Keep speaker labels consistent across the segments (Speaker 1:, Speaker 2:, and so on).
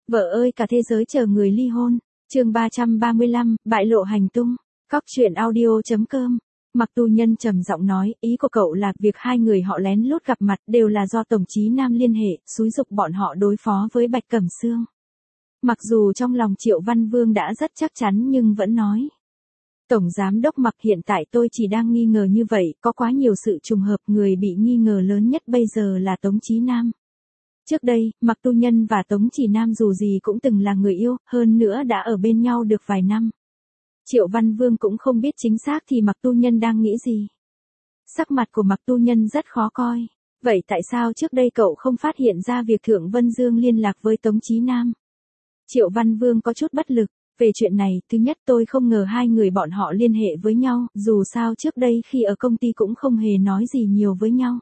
Speaker 1: Vợ ơi cả thế giới chờ người ly hôn. Chương 335, bại lộ hành tung. Cóc truyện audio.com. Mặc Tu Nhân trầm giọng nói, ý của cậu là việc hai người họ lén lút gặp mặt đều là do Tổng Chí Nam liên hệ, xúi giục bọn họ đối phó với Bạch Cẩm Sương. Mặc dù trong lòng Triệu Văn Vương đã rất chắc chắn nhưng vẫn nói. Tổng Giám đốc Mặc, hiện tại tôi chỉ đang nghi ngờ như vậy, có quá nhiều sự trùng hợp, người bị nghi ngờ lớn nhất bây giờ là Tống Chí Nam. Trước đây, Mặc Tu Nhân và Tống Chỉ Nam dù gì cũng từng là người yêu, hơn nữa đã ở bên nhau được vài năm. Triệu Văn Vương cũng không biết chính xác thì Mặc Tu Nhân đang nghĩ gì. Sắc mặt của Mặc Tu Nhân rất khó coi. Vậy tại sao trước đây cậu không phát hiện ra việc Thượng Vân Dương liên lạc với Tống Chí Nam? Triệu Văn Vương có chút bất lực. Về chuyện này, thứ nhất tôi không ngờ hai người bọn họ liên hệ với nhau, dù sao trước đây khi ở công ty cũng không hề nói gì nhiều với nhau.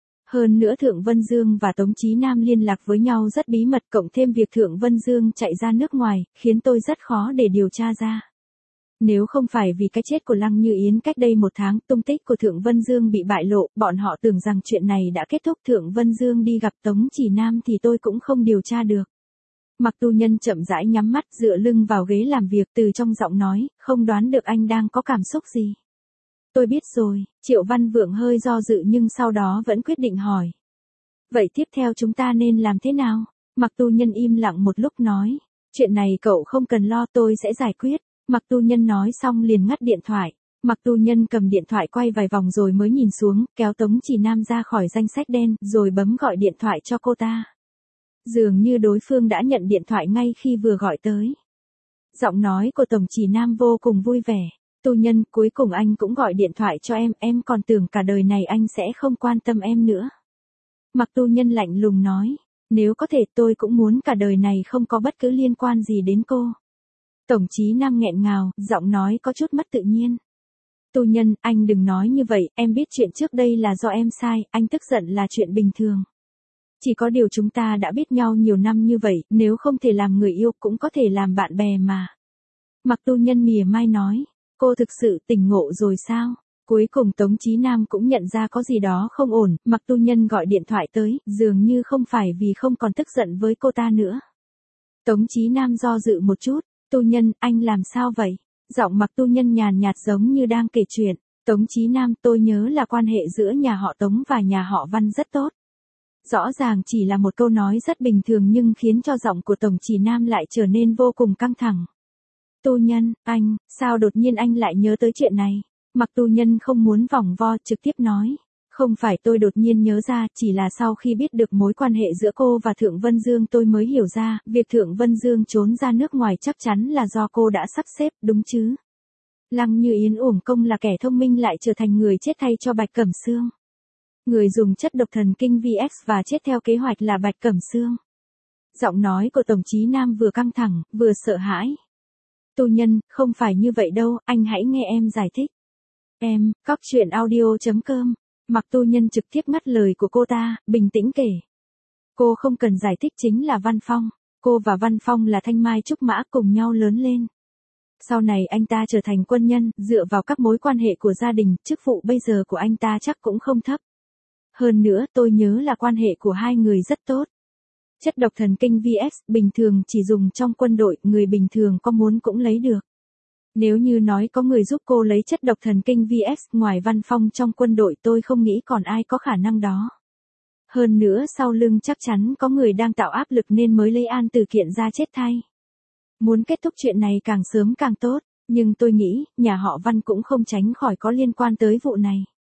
Speaker 1: Hơn nữa Thượng Vân Dương và Tống Chí Nam liên lạc với nhau rất bí mật, cộng thêm việc Thượng Vân Dương chạy ra nước ngoài, khiến tôi rất khó để điều tra ra. Nếu không phải vì cái chết của Lăng Như Yến cách đây 1 tháng, tung tích của Thượng Vân Dương bị bại lộ, bọn họ tưởng rằng chuyện này đã kết thúc, Thượng Vân Dương đi gặp Tống Chỉ Nam thì tôi cũng không điều tra được. Mặc Tu Nhân chậm rãi nhắm mắt dựa lưng vào ghế làm việc, từ trong giọng nói, không đoán được anh đang có cảm xúc gì. Tôi biết rồi, Triệu Văn Vượng hơi do dự nhưng sau đó vẫn quyết định hỏi. Vậy tiếp theo chúng ta nên làm thế nào? Mặc Tu Nhân im lặng một lúc nói. Chuyện này cậu không cần lo, tôi sẽ giải quyết. Mặc Tu Nhân nói xong liền ngắt điện thoại. Mặc Tu Nhân cầm điện thoại quay vài vòng rồi mới nhìn xuống, kéo Tống Chỉ Nam ra khỏi danh sách đen, rồi bấm gọi điện thoại cho cô ta. Dường như đối phương đã nhận điện thoại ngay khi vừa gọi tới. Giọng nói của Tổng Chỉ Nam vô cùng vui vẻ. Tu Nhân, cuối cùng anh cũng gọi điện thoại cho em còn tưởng cả đời này anh sẽ không quan tâm em nữa. Mặc Tu Nhân lạnh lùng nói, nếu có thể tôi cũng muốn cả đời này không có bất cứ liên quan gì đến cô. Tổng Chí Nam nghẹn ngào, giọng nói có chút mất tự nhiên. Tu Nhân, anh đừng nói như vậy, em biết chuyện trước đây là do em sai, anh tức giận là chuyện bình thường. Chỉ có điều chúng ta đã biết nhau nhiều năm như vậy, nếu không thể làm người yêu cũng có thể làm bạn bè mà. Mặc Tu Nhân mỉa mai nói, cô thực sự tỉnh ngộ rồi sao? Cuối cùng Tống Chí Nam cũng nhận ra có gì đó không ổn, Mặc Tu Nhân gọi điện thoại tới, dường như không phải vì không còn tức giận với cô ta nữa. Tống Chí Nam do dự một chút, Tu Nhân, anh làm sao vậy? Giọng Mặc Tu Nhân nhàn nhạt giống như đang kể chuyện. Tống Chí Nam, tôi nhớ là quan hệ giữa nhà họ Tống và nhà họ Văn rất tốt. Rõ ràng chỉ là một câu nói rất bình thường nhưng khiến cho giọng của Tổng Chỉ Nam lại trở nên vô cùng căng thẳng. Tu Nhân, anh, sao đột nhiên anh lại nhớ tới chuyện này? Mặc Tu Nhân không muốn vòng vo, trực tiếp nói. Không phải tôi đột nhiên nhớ ra, chỉ là sau khi biết được mối quan hệ giữa cô và Thượng Vân Dương tôi mới hiểu ra, việc Thượng Vân Dương trốn ra nước ngoài chắc chắn là do cô đã sắp xếp, đúng chứ? Lăng Như Yến uổng công là kẻ thông minh lại trở thành người chết thay cho Bạch Cẩm Sương. Người dùng chất độc thần kinh VX và chết theo kế hoạch là Bạch Cẩm Sương. Giọng nói của Tổng Chí Nam vừa căng thẳng, vừa sợ hãi. Tu Nhân, không phải như vậy đâu, anh hãy nghe em giải thích. Em, cóc truyện audio.com. Mặc Tu Nhân trực tiếp ngắt lời của cô ta, bình tĩnh kể. Cô không cần giải thích, chính là Văn Phong. Cô và Văn Phong là thanh mai trúc mã cùng nhau lớn lên. Sau này anh ta trở thành quân nhân, dựa vào các mối quan hệ của gia đình, chức vụ bây giờ của anh ta chắc cũng không thấp. Hơn nữa tôi nhớ là quan hệ của hai người rất tốt. Chất độc thần kinh VX bình thường chỉ dùng trong quân đội, người bình thường có muốn cũng lấy được. Nếu như nói có người giúp cô lấy chất độc thần kinh VX ngoài Văn Phong trong quân đội tôi không nghĩ còn ai có khả năng đó. Hơn nữa sau lưng chắc chắn có người đang tạo áp lực nên mới lấy An Tử Kiện ra chết thay. Muốn kết thúc chuyện này càng sớm càng tốt, nhưng tôi nghĩ nhà họ Văn cũng không tránh khỏi có liên quan tới vụ này.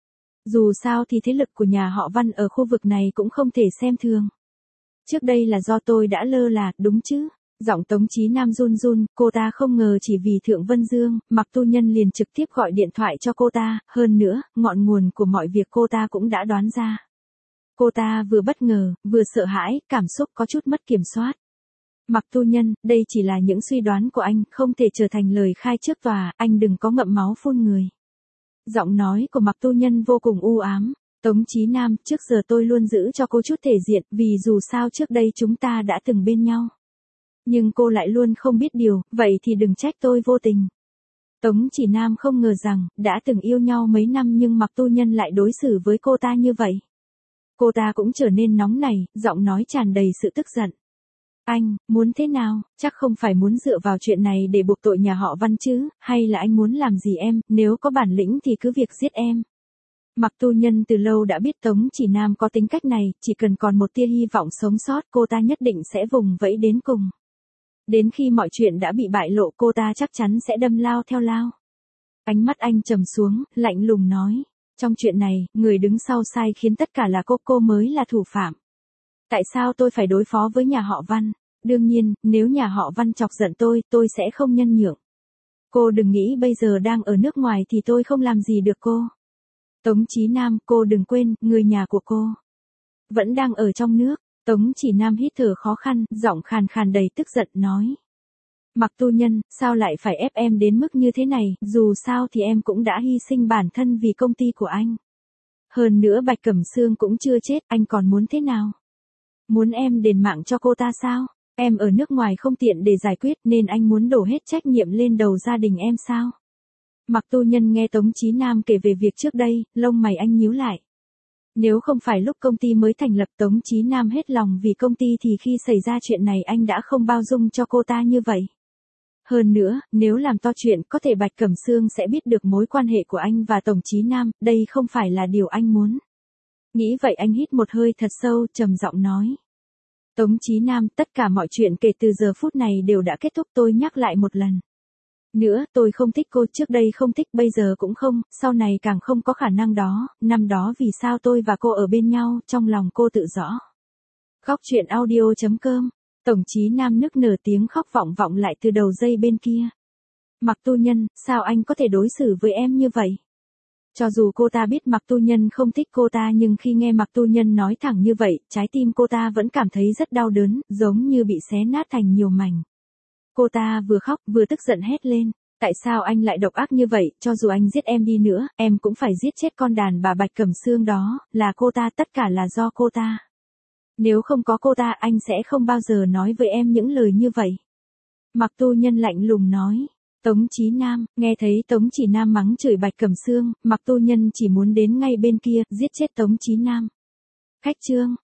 Speaker 1: Dù sao thì thế lực của nhà họ Văn ở khu vực này cũng không thể xem thường. Trước đây là do tôi đã lơ là, đúng chứ? Giọng Tống Chí Nam run run, cô ta không ngờ chỉ vì Thượng Vân Dương, Mặc Tu Nhân liền trực tiếp gọi điện thoại cho cô ta, hơn nữa, ngọn nguồn của mọi việc cô ta cũng đã đoán ra. Cô ta vừa bất ngờ, vừa sợ hãi, cảm xúc có chút mất kiểm soát. Mặc Tu Nhân, đây chỉ là những suy đoán của anh, không thể trở thành lời khai trước tòa, anh đừng có ngậm máu phun người. Giọng nói của Mặc Tu Nhân vô cùng u ám. Tống Chí Nam, trước giờ tôi luôn giữ cho cô chút thể diện, vì dù sao trước đây chúng ta đã từng bên nhau. Nhưng cô lại luôn không biết điều, vậy thì đừng trách tôi vô tình. Tống Chỉ Nam không ngờ rằng, đã từng yêu nhau mấy năm nhưng Mặc Tu Nhân lại đối xử với cô ta như vậy. Cô ta cũng trở nên nóng nảy, giọng nói tràn đầy sự tức giận. Anh, muốn thế nào, chắc không phải muốn dựa vào chuyện này để buộc tội nhà họ Văn chứ, hay là anh muốn làm gì em, nếu có bản lĩnh thì cứ việc giết em. Mặc Tu Nhân từ lâu đã biết Tống Chỉ Nam có tính cách này, chỉ cần còn một tia hy vọng sống sót cô ta nhất định sẽ vùng vẫy đến cùng. Đến khi mọi chuyện đã bị bại lộ cô ta chắc chắn sẽ đâm lao theo lao. Ánh mắt anh trầm xuống, lạnh lùng nói. Trong chuyện này, người đứng sau sai khiến tất cả là cô mới là thủ phạm. Tại sao tôi phải đối phó với nhà họ Văn? Đương nhiên, nếu nhà họ Văn chọc giận tôi sẽ không nhân nhượng. Cô đừng nghĩ bây giờ đang ở nước ngoài thì tôi không làm gì được cô. Tống Chí Nam, cô đừng quên, người nhà của cô vẫn đang ở trong nước. Tống Chỉ Nam hít thở khó khăn, giọng khàn khàn đầy tức giận nói. Mặc Tu Nhân, sao lại phải ép em đến mức như thế này, dù sao thì em cũng đã hy sinh bản thân vì công ty của anh. Hơn nữa Bạch Cẩm Sương cũng chưa chết, anh còn muốn thế nào? Muốn em đền mạng cho cô ta sao? Em ở nước ngoài không tiện để giải quyết nên anh muốn đổ hết trách nhiệm lên đầu gia đình em sao? Mặc Tu Nhân nghe Tống Chí Nam kể về việc trước đây, lông mày anh nhíu lại. Nếu không phải lúc công ty mới thành lập Tống Chí Nam hết lòng vì công ty thì khi xảy ra chuyện này anh đã không bao dung cho cô ta như vậy. Hơn nữa, nếu làm to chuyện có thể Bạch Cẩm Sương sẽ biết được mối quan hệ của anh và Tống Chí Nam, đây không phải là điều anh muốn. Nghĩ vậy anh hít một hơi thật sâu, trầm giọng nói. Tống Chí Nam, tất cả mọi chuyện kể từ giờ phút này đều đã kết thúc, tôi nhắc lại một lần. Nữa, tôi không thích cô, trước đây không thích, bây giờ cũng không, sau này càng không có khả năng đó, năm đó vì sao tôi và cô ở bên nhau, trong lòng cô tự rõ. Góc truyện audio.com, Tống Chí Nam nức nở tiếng khóc vọng vọng lại từ đầu dây bên kia. Mặc Tu Nhân, sao anh có thể đối xử với em như vậy? Cho dù cô ta biết Mặc Tu Nhân không thích cô ta nhưng khi nghe Mặc Tu Nhân nói thẳng như vậy, trái tim cô ta vẫn cảm thấy rất đau đớn, giống như bị xé nát thành nhiều mảnh. Cô ta vừa khóc vừa tức giận hét lên. Tại sao anh lại độc ác như vậy, cho dù anh giết em đi nữa, em cũng phải giết chết con đàn bà Bạch Cẩm Sương đó, là cô ta, tất cả là do cô ta. Nếu không có cô ta anh sẽ không bao giờ nói với em những lời như vậy. Mặc Tu Nhân lạnh lùng nói. Tống Chí Nam, nghe thấy Tống Chỉ Nam mắng chửi Bạch Cẩm Sương, Mặc Tu Nhân chỉ muốn đến ngay bên kia, giết chết Tống Chí Nam. Khách trương.